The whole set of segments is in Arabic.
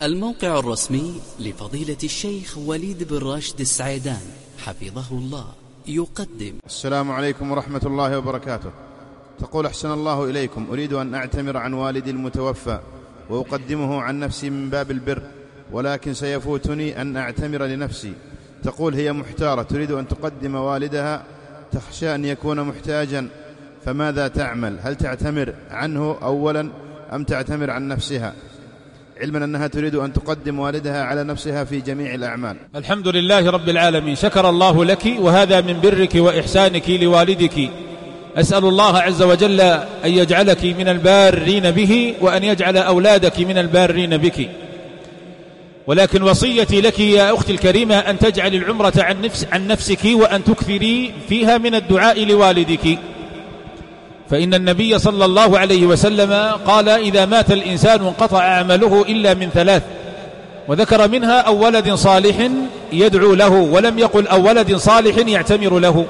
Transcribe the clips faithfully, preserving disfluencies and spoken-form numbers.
الموقع الرسمي لفضيلة الشيخ وليد بن راشد السعيدان حفظه الله يقدم. السلام عليكم ورحمة الله وبركاته. تقول: أحسن الله إليكم، أريد أن أعتمر عن والدي المتوفى وأقدمه عن نفسي من باب البر، ولكن سيفوتني أن أعتمر لنفسي. تقول هي محتارة، تريد أن تقدم والدها، تخشى أن يكون محتاجا، فماذا تعمل؟ هل تعتمر عنه أولا أم تعتمر عن نفسها، علما أنها تريد أن تقدم والدها على نفسها في جميع الأعمال؟ الحمد لله رب العالمين، شكر الله لك، وهذا من برك وإحسانك لوالدك. أسأل الله عز وجل أن يجعلك من البارين به، وأن يجعل أولادك من البارين بك. ولكن وصيتي لك يا أختي الكريمة أن تجعل العمرة عن, نفس عن نفسك، وأن تكثري فيها من الدعاء لوالدك، فإن النبي صلى الله عليه وسلم قال: إذا مات الإنسان انقطع عمله إلا من ثلاث، وذكر منها أو ولد صالح يدعو له، ولم يقل أو ولد صالح يعتمر له.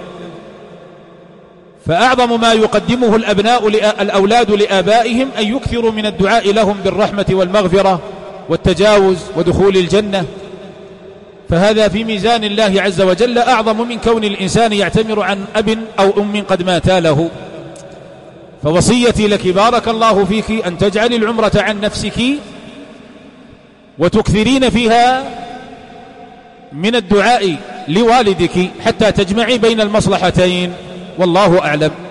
فأعظم ما يقدمه الأبناء الأولاد لآبائهم أن يكثروا من الدعاء لهم بالرحمة والمغفرة والتجاوز ودخول الجنة، فهذا في ميزان الله عز وجل أعظم من كون الإنسان يعتمر عن أب أو أم قد ماتا له. فوصيتي لك بارك الله فيك أن تجعل العمرة عن نفسك، وتكثرين فيها من الدعاء لوالدك حتى تجمعي بين المصلحتين، والله أعلم.